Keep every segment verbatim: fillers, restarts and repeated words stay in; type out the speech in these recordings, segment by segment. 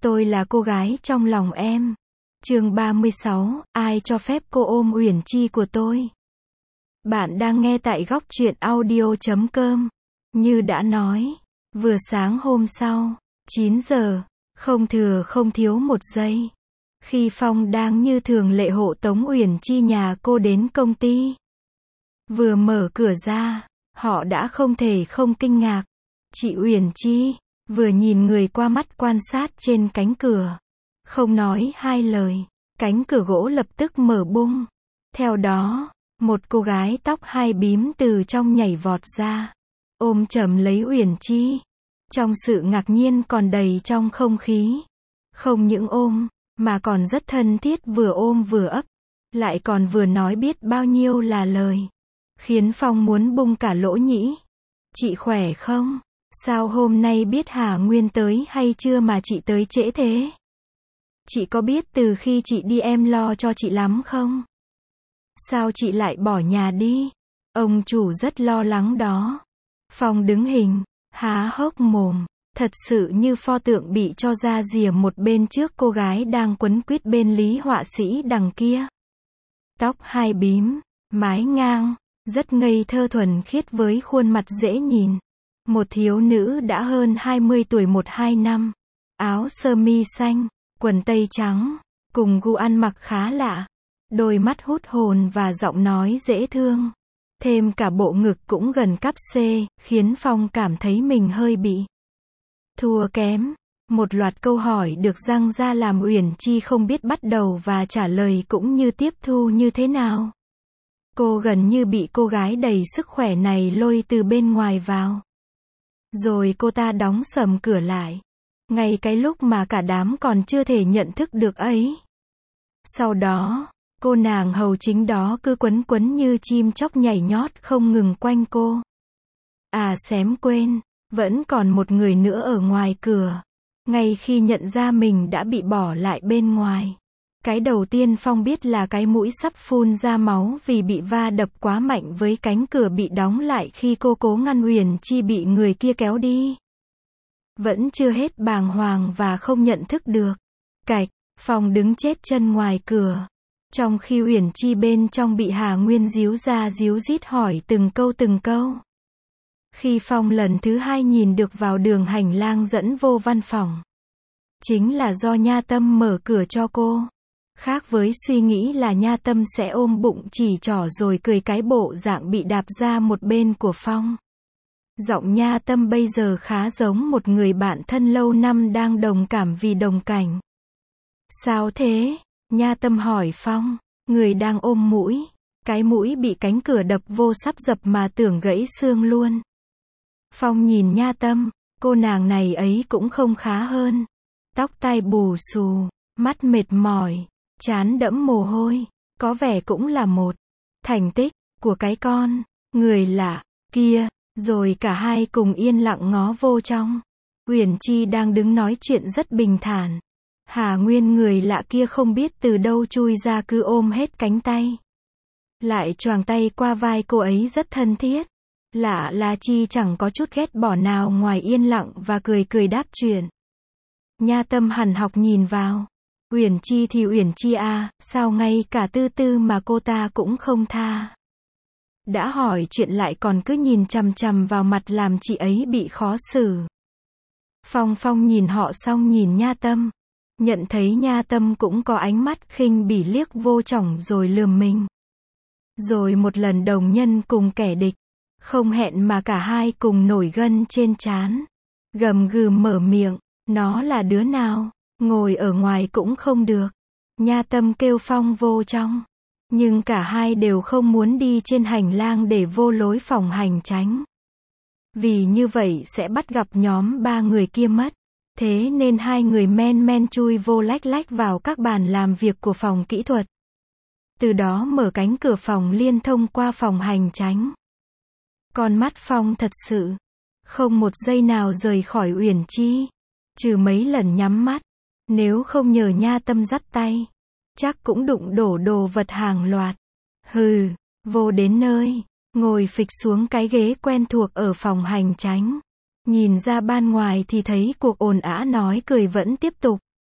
Tôi là cô gái trong lòng em. Chương ba mươi sáu, ai cho phép cô ôm Uyển Chi của tôi? Bạn đang nghe tại góc truyện audio chấm com. Như đã nói, vừa sáng hôm sau, chín giờ, không thừa không thiếu một giây. Khi Phong đang như thường lệ hộ tống Uyển Chi nhà cô đến công ty. Vừa mở cửa ra, họ đã không thể không kinh ngạc. Chị Uyển Chi, vừa nhìn người qua mắt quan sát trên cánh cửa. Không nói hai lời, cánh cửa gỗ lập tức mở bung. Theo đó, một cô gái tóc hai bím từ trong nhảy vọt ra, ôm chầm lấy Uyển Chi. Trong sự ngạc nhiên còn đầy trong không khí. Không những ôm, mà còn rất thân thiết, vừa ôm vừa ấp, lại còn vừa nói biết bao nhiêu là lời. Khiến Phong muốn bung cả lỗ nhĩ. Chị khỏe không? Sao hôm nay biết Hà Nguyên tới hay chưa mà chị tới trễ thế? Chị có biết từ khi chị đi em lo cho chị lắm không? Sao chị lại bỏ nhà đi? Ông chủ rất lo lắng đó. Phong đứng hình, há hốc mồm, thật sự như pho tượng bị cho ra rìa một bên trước cô gái đang quấn quýt bên Lý họa sĩ đằng kia. Tóc hai bím, mái ngang, rất ngây thơ thuần khiết với khuôn mặt dễ nhìn. Một thiếu nữ đã hơn hai mươi tuổi một hai năm. Áo sơ mi xanh, quần tây trắng, cùng gu ăn mặc khá lạ. Đôi mắt hút hồn và giọng nói dễ thương. Thêm cả bộ ngực cũng gần cắp C, khiến Phong cảm thấy mình hơi bị thua kém. Một loạt câu hỏi được giăng ra làm Uyển Chi không biết bắt đầu và trả lời cũng như tiếp thu như thế nào. Cô gần như bị cô gái đầy sức khỏe này lôi từ bên ngoài vào. Rồi cô ta đóng sầm cửa lại. Ngay cái lúc mà cả đám còn chưa thể nhận thức được ấy. Sau đó, cô nàng hầu chính đó cứ quấn quấn như chim chóc nhảy nhót không ngừng quanh cô. À xém quên, vẫn còn một người nữa ở ngoài cửa. Ngay khi nhận ra mình đã bị bỏ lại bên ngoài, cái đầu tiên Phong biết là cái mũi sắp phun ra máu vì bị va đập quá mạnh với cánh cửa bị đóng lại khi cô cố ngăn Uyển Chi bị người kia kéo đi. Vẫn chưa hết bàng hoàng và không nhận thức được. Cạch, Phong đứng chết chân ngoài cửa. Trong khi Uyển Chi bên trong bị Hà Nguyên díu ra díu dít hỏi từng câu từng câu. Khi Phong lần thứ hai nhìn được vào đường hành lang dẫn vô văn phòng, chính là do Nha Tâm mở cửa cho cô. Khác với suy nghĩ là Nha Tâm sẽ ôm bụng chỉ trỏ rồi cười cái bộ dạng bị đạp ra một bên của Phong. Giọng Nha Tâm bây giờ khá giống một người bạn thân lâu năm đang đồng cảm vì đồng cảnh. Sao thế? Nha Tâm hỏi Phong. Người đang ôm mũi. Cái mũi bị cánh cửa đập vô sắp dập mà tưởng gãy xương luôn. Phong nhìn Nha Tâm, cô nàng này ấy cũng không khá hơn. Tóc tai bù xù, mắt mệt mỏi, trán đẫm mồ hôi, có vẻ cũng là một thành tích của cái con người lạ kia. Rồi cả hai cùng yên lặng ngó vô trong. Uyển Chi đang đứng nói chuyện rất bình thản. Hà Nguyên người lạ kia không biết từ đâu chui ra cứ ôm hết cánh tay. Lại choàng tay qua vai cô ấy rất thân thiết. Lạ là Chi chẳng có chút ghét bỏ nào ngoài yên lặng và cười cười đáp chuyện. Nha Tâm hằn học nhìn vào. Uyển Chi thì Uyển Chi à, sao ngay cả Tư Tư mà cô ta cũng không tha. Đã hỏi chuyện lại còn cứ nhìn chằm chằm vào mặt làm chị ấy bị khó xử. Phong Phong nhìn họ xong nhìn Nha Tâm. Nhận thấy Nha Tâm cũng có ánh mắt khinh bỉ liếc vô chổng rồi lườm mình. Rồi một lần đồng nhân cùng kẻ địch. Không hẹn mà cả hai cùng nổi gân trên trán. Gầm gừ mở miệng. Nó là đứa nào? Ngồi ở ngoài cũng không được. Nha Tâm kêu Phong vô trong. Nhưng cả hai đều không muốn đi trên hành lang để vô lối phòng hành tránh. Vì như vậy sẽ bắt gặp nhóm ba người kia mất. Thế nên hai người men men chui vô lách lách vào các bàn làm việc của phòng kỹ thuật. Từ đó mở cánh cửa phòng liên thông qua phòng hành tránh. Con mắt Phong thật sự không một giây nào rời khỏi Uyển Chi. Trừ mấy lần nhắm mắt. Nếu không nhờ Nha Tâm dắt tay, chắc cũng đụng đổ đồ vật hàng loạt. Hừ, vô đến nơi, ngồi phịch xuống cái ghế quen thuộc ở phòng hành tránh. Nhìn ra ban ngoài thì thấy cuộc ồn ào nói cười vẫn tiếp tục.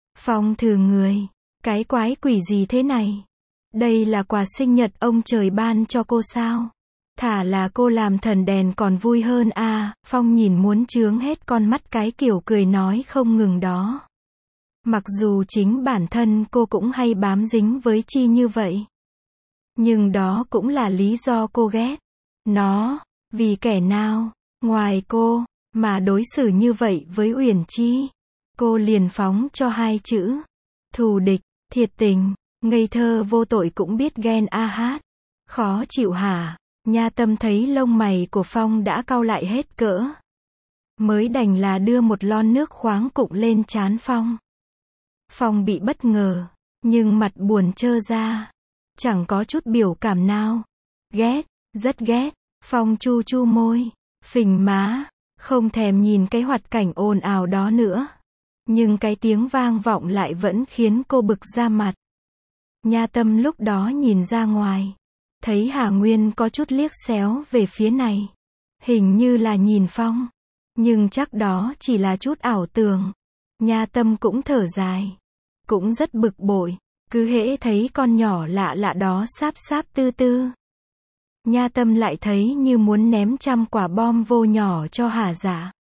Phong thử người. Cái quái quỷ gì thế này? Đây là quà sinh nhật ông trời ban cho cô sao? Thả là cô làm thần đèn còn vui hơn à, Phong nhìn muốn chướng hết con mắt cái kiểu cười nói không ngừng đó. Mặc dù chính bản thân cô cũng hay bám dính với Chi như vậy. Nhưng đó cũng là lý do cô ghét nó, vì kẻ nào, ngoài cô, mà đối xử như vậy với Uyển Chi. Cô liền phóng cho hai chữ. Thù địch, thiệt tình, ngây thơ vô tội cũng biết ghen a hát. Khó chịu hả? Nha Tâm thấy lông mày của Phong đã cau lại hết cỡ. Mới đành là đưa một lon nước khoáng cụng lên trán Phong. Phong bị bất ngờ, nhưng mặt buồn trơ ra. Chẳng có chút biểu cảm nào. Ghét, rất ghét. Phong chu chu môi, phình má, không thèm nhìn cái hoạt cảnh ồn ào đó nữa. Nhưng cái tiếng vang vọng lại vẫn khiến cô bực ra mặt. Nha Tâm lúc đó nhìn ra ngoài. Thấy Hà Nguyên có chút liếc xéo về phía này. Hình như là nhìn Phong. Nhưng chắc đó chỉ là chút ảo tưởng. Nha Tâm cũng thở dài. Cũng rất bực bội. Cứ hễ thấy con nhỏ lạ lạ đó sáp sáp tư tư. Nha Tâm lại thấy như muốn ném trăm quả bom vô nhỏ cho Hà Dạ.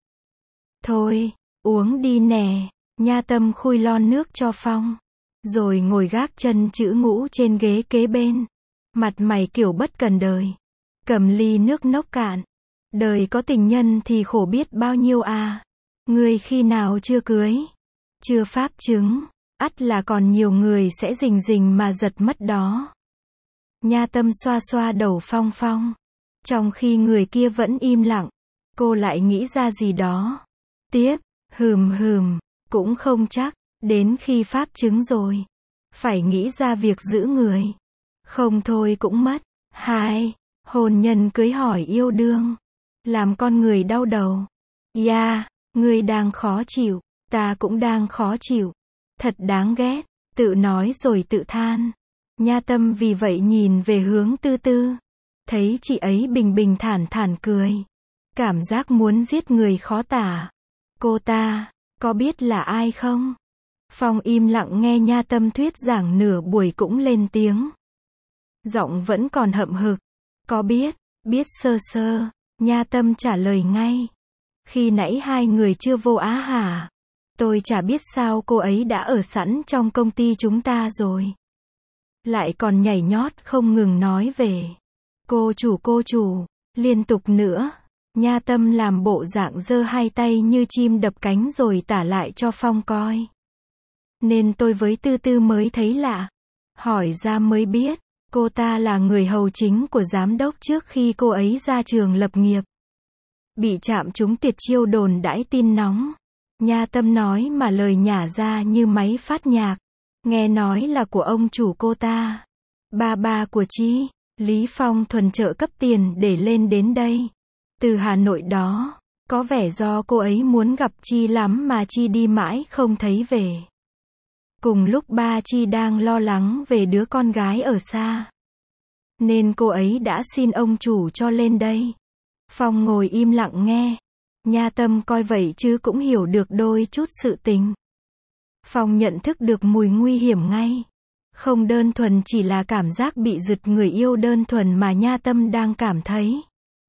Thôi, uống đi nè. Nha Tâm khui lon nước cho Phong. Rồi ngồi gác chân chữ ngũ trên ghế kế bên. Mặt mày kiểu bất cần đời. Cầm ly nước nốc cạn. Đời có tình nhân thì khổ biết bao nhiêu à. Người khi nào chưa cưới, chưa pháp chứng, ắt là còn nhiều người sẽ rình rình mà giật mất đó. Nha Tâm xoa xoa đầu Phong Phong. Trong khi người kia vẫn im lặng, cô lại nghĩ ra gì đó. Tiếp, hừm hừm, cũng không chắc, đến khi pháp chứng rồi. Phải nghĩ ra việc giữ người. Không thôi cũng mất. Hai, hôn nhân cưới hỏi yêu đương. Làm con người đau đầu. Ya, yeah, người đang khó chịu, ta cũng đang khó chịu. Thật đáng ghét, tự nói rồi tự than. Nha Tâm vì vậy nhìn về hướng Tư Tư. Thấy chị ấy bình bình thản thản cười. Cảm giác muốn giết người khó tả. Cô ta, có biết là ai không? Phong im lặng nghe Nha Tâm thuyết giảng nửa buổi cũng lên tiếng. Giọng vẫn còn hậm hực. Có biết, biết sơ sơ. Nha Tâm trả lời ngay. Khi nãy hai người chưa vô Á hả? Tôi chả biết sao cô ấy đã ở sẵn trong công ty chúng ta rồi. Lại còn nhảy nhót không ngừng nói về. Cô chủ cô chủ, liên tục nữa. Nha Tâm làm bộ dạng giơ hai tay như chim đập cánh rồi tả lại cho Phong coi. Nên tôi với Tư Tư mới thấy lạ. Hỏi ra mới biết, cô ta là người hầu chính của giám đốc trước khi cô ấy ra trường lập nghiệp. Bị chạm trúng tiệt chiêu đồn đãi tin nóng. Nha Tâm nói mà lời nhả ra như máy phát nhạc. Nghe nói là của ông chủ cô ta. Ba ba của Chi, Lý Phong thuần trợ cấp tiền để lên đến đây. Từ Hà Nội đó, có vẻ do cô ấy muốn gặp Chi lắm mà Chi đi mãi không thấy về. Cùng lúc ba Chi đang lo lắng về đứa con gái ở xa. Nên cô ấy đã xin ông chủ cho lên đây. Phong ngồi im lặng nghe. Nha Tâm coi vậy chứ cũng hiểu được đôi chút sự tình. Phong nhận thức được mùi nguy hiểm ngay. Không đơn thuần chỉ là cảm giác bị giật người yêu đơn thuần mà Nha Tâm đang cảm thấy.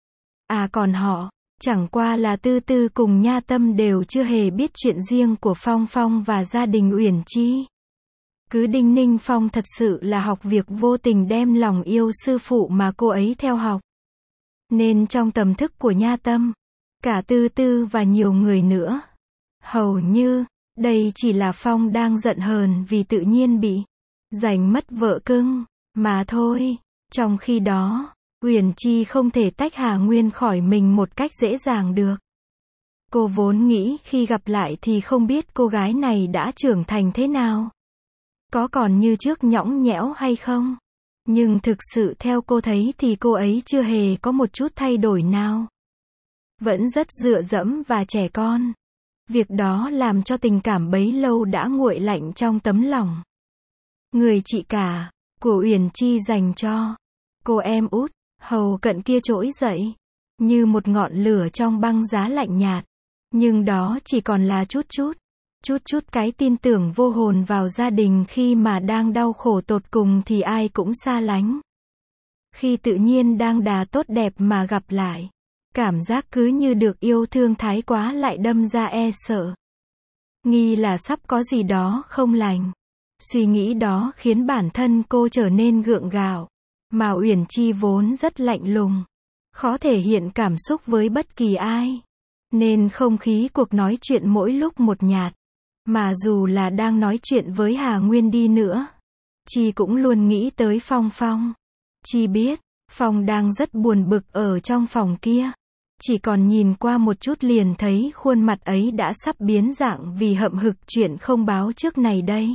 À còn họ, chẳng qua là Tư Tư cùng Nha Tâm đều chưa hề biết chuyện riêng của Phong Phong và gia đình Uyển Chi. Cứ đinh ninh Phong thật sự là học việc vô tình đem lòng yêu sư phụ mà cô ấy theo học. Nên trong tầm thức của Nha Tâm, cả Tư Tư và nhiều người nữa, hầu như, đây chỉ là Phong đang giận hờn vì tự nhiên bị giành mất vợ cưng, mà thôi. Trong khi đó, Uyển Chi không thể tách Hà Nguyên khỏi mình một cách dễ dàng được. Cô vốn nghĩ khi gặp lại thì không biết cô gái này đã trưởng thành thế nào. Có còn như trước nhõng nhẽo hay không? Nhưng thực sự theo cô thấy thì cô ấy chưa hề có một chút thay đổi nào. Vẫn rất dựa dẫm và trẻ con. Việc đó làm cho tình cảm bấy lâu đã nguội lạnh trong tấm lòng. Người chị cả của Uyển Chi dành cho cô em út hầu cận kia trỗi dậy như một ngọn lửa trong băng giá lạnh nhạt. Nhưng đó chỉ còn là chút chút. Chút chút cái tin tưởng vô hồn vào gia đình khi mà đang đau khổ tột cùng thì ai cũng xa lánh. Khi tự nhiên đang đà tốt đẹp mà gặp lại, cảm giác cứ như được yêu thương thái quá lại đâm ra e sợ. Nghi là sắp có gì đó không lành. Suy nghĩ đó khiến bản thân cô trở nên gượng gạo. Mà Uyển Chi vốn rất lạnh lùng, khó thể hiện cảm xúc với bất kỳ ai. Nên không khí cuộc nói chuyện mỗi lúc một nhạt. Mà dù là đang nói chuyện với Hà Nguyên đi nữa, Chi cũng luôn nghĩ tới Phong Phong. Chi biết, Phong đang rất buồn bực ở trong phòng kia. Chỉ còn nhìn qua một chút liền thấy khuôn mặt ấy đã sắp biến dạng vì hậm hực chuyện không báo trước này đây.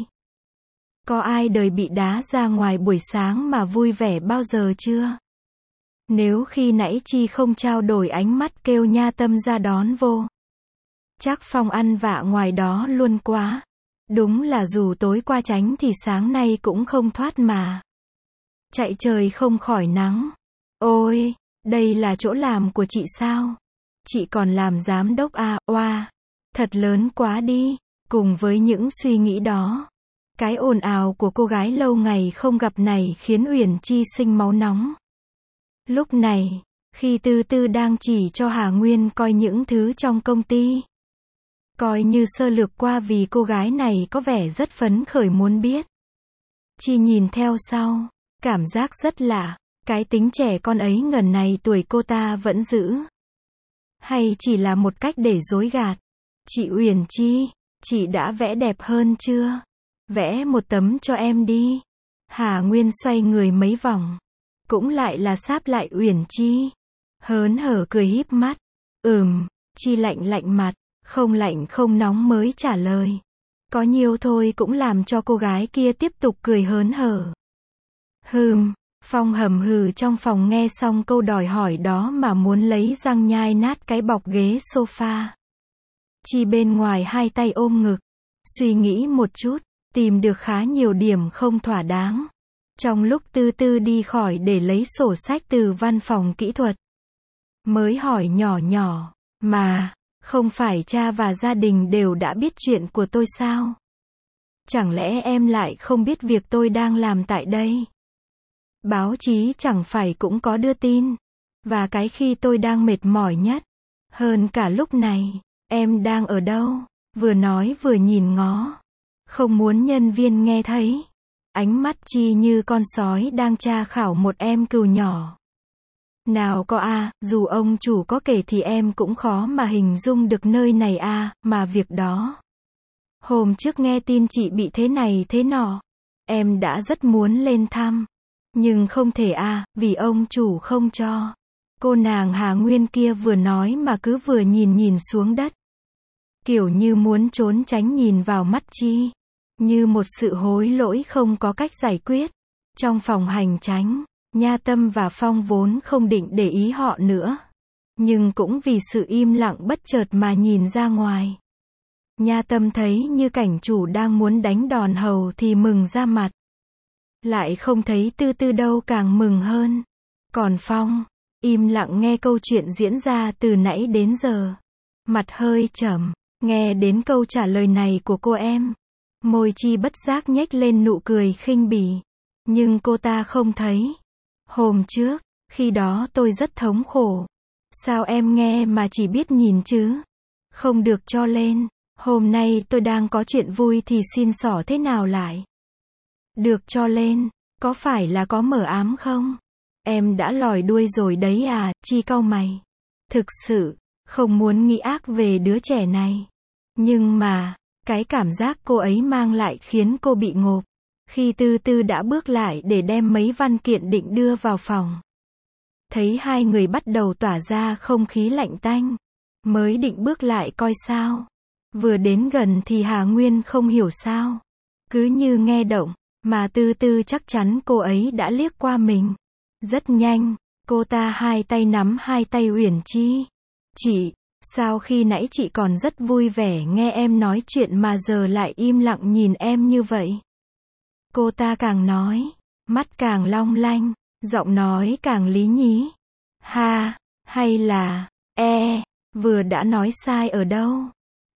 Có ai đời bị đá ra ngoài buổi sáng mà vui vẻ bao giờ chưa? Nếu khi nãy Chi không trao đổi ánh mắt kêu Nha Tâm ra đón vô, chắc Phong ăn vạ ngoài đó luôn quá. Đúng là dù tối qua tránh thì sáng nay cũng không thoát mà. Chạy trời không khỏi nắng. Ôi, đây là chỗ làm của chị sao? Chị còn làm giám đốc à, oa. Thật lớn quá đi. Cùng với những suy nghĩ đó, cái ồn ào của cô gái lâu ngày không gặp này khiến Uyển Chi sinh máu nóng. Lúc này, khi Tư Tư đang chỉ cho Hà Nguyên coi những thứ trong công ty, coi như sơ lược qua vì cô gái này có vẻ rất phấn khởi muốn biết. Chi nhìn theo sau, cảm giác rất lạ, cái tính trẻ con ấy ngần này tuổi cô ta vẫn giữ. Hay chỉ là một cách để dối gạt? Chị Uyển Chi, chị đã vẽ đẹp hơn chưa? Vẽ một tấm cho em đi. Hà Nguyên xoay người mấy vòng, cũng lại là sáp lại Uyển Chi. Hớn hở cười híp mắt. Ừm, Chi lạnh lạnh mặt, không lạnh không nóng mới trả lời. Có nhiều thôi cũng làm cho cô gái kia tiếp tục cười hớn hở. Hừm, Phong hầm hừ trong phòng nghe xong câu đòi hỏi đó mà muốn lấy răng nhai nát cái bọc ghế sofa. Chi bên ngoài hai tay ôm ngực, suy nghĩ một chút, tìm được khá nhiều điểm không thỏa đáng. Trong lúc Tư Tư đi khỏi để lấy sổ sách từ văn phòng kỹ thuật, mới hỏi nhỏ nhỏ, mà, không phải cha và gia đình đều đã biết chuyện của tôi sao? Chẳng lẽ em lại không biết việc tôi đang làm tại đây? Báo chí chẳng phải cũng có đưa tin. Và cái khi tôi đang mệt mỏi nhất, hơn cả lúc này, em đang ở đâu? Vừa nói vừa nhìn ngó, không muốn nhân viên nghe thấy. Ánh mắt Chi như con sói đang tra khảo một em cừu nhỏ. Nào có a, à, dù ông chủ có kể thì em cũng khó mà hình dung được nơi này a, à, mà việc đó. Hôm trước nghe tin chị bị thế này thế nọ, em đã rất muốn lên thăm. Nhưng không thể a, à, vì ông chủ không cho. Cô nàng Hà Nguyên kia vừa nói mà cứ vừa nhìn nhìn xuống đất. Kiểu như muốn trốn tránh nhìn vào mắt Chi. Như một sự hối lỗi không có cách giải quyết. Trong phòng hành chánh, Nha Tâm và Phong vốn không định để ý họ nữa. Nhưng cũng vì sự im lặng bất chợt mà nhìn ra ngoài. Nha Tâm thấy như cảnh chủ đang muốn đánh đòn hầu thì mừng ra mặt. Lại không thấy Tư Tư đâu càng mừng hơn. Còn Phong, im lặng nghe câu chuyện diễn ra từ nãy đến giờ. Mặt hơi trầm, nghe đến câu trả lời này của cô em. Môi Chi bất giác nhếch lên nụ cười khinh bỉ. Nhưng cô ta không thấy. Hôm trước, khi đó tôi rất thống khổ. Sao em nghe mà chỉ biết nhìn chứ? Không được cho lên. Hôm nay tôi đang có chuyện vui thì xin xỏ thế nào lại? Được cho lên, có phải là có mờ ám không? Em đã lòi đuôi rồi đấy à, Chi cau mày. Thực sự, không muốn nghĩ ác về đứa trẻ này. Nhưng mà, cái cảm giác cô ấy mang lại khiến cô bị ngộp. Khi Tư Tư đã bước lại để đem mấy văn kiện định đưa vào phòng. Thấy hai người bắt đầu tỏa ra không khí lạnh tanh. Mới định bước lại coi sao. Vừa đến gần thì Hà Nguyên không hiểu sao. Cứ như nghe động, mà Tư Tư chắc chắn cô ấy đã liếc qua mình. Rất nhanh, cô ta hai tay nắm hai tay Uyển Chi. Chị, sao khi nãy chị còn rất vui vẻ nghe em nói chuyện mà giờ lại im lặng nhìn em như vậy? Cô ta càng nói, mắt càng long lanh, giọng nói càng lý nhí. Ha, hay là, e, vừa đã nói sai ở đâu?